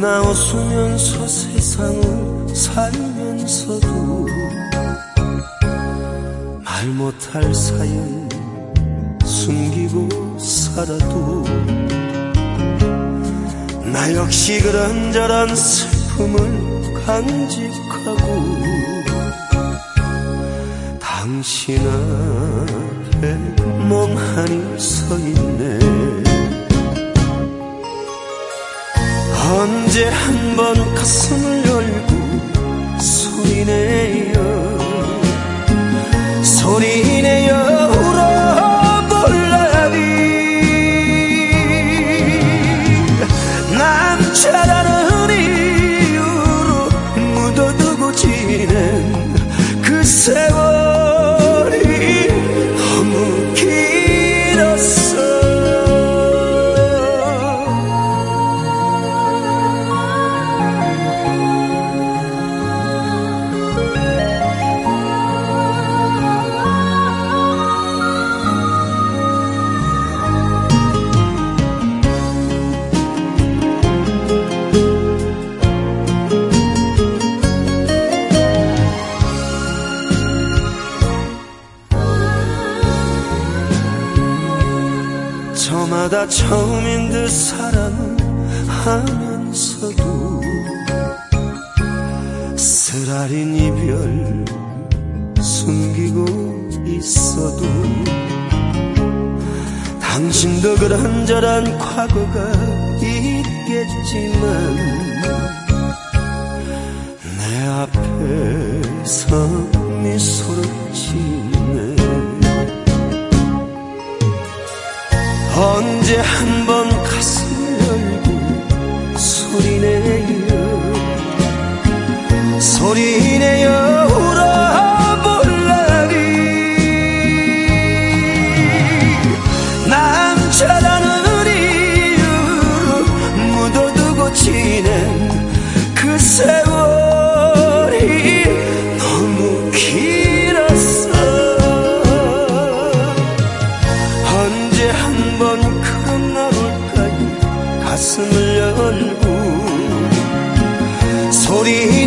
나 웃으면서 세상을 살면서도 말 못할 사연 숨기고 살아도 나 역시 그런저런 슬픔을 간직하고 당신 앞에 멍하니 서있네. 언제 한번 가슴을 열고 소리내요 소리내요 울어볼라니. 남자라는 이유로 묻어두고 지낸 그 세월이 너무 길었어. 저마다 처음인 듯 사랑하면서도 쓰라린 이별 숨기고 있어도 당신도 그런저런 과거가 있겠지만 내 앞에서 미소를 짓네. 언제 한번 가슴을 열고 소리내요 소리내요 울어볼라니. 남자라는 이유로 묻어두고 지낸 그 세월이 너무 길었어. 언제 한번 그런 날 올까요 가슴을 열고 소리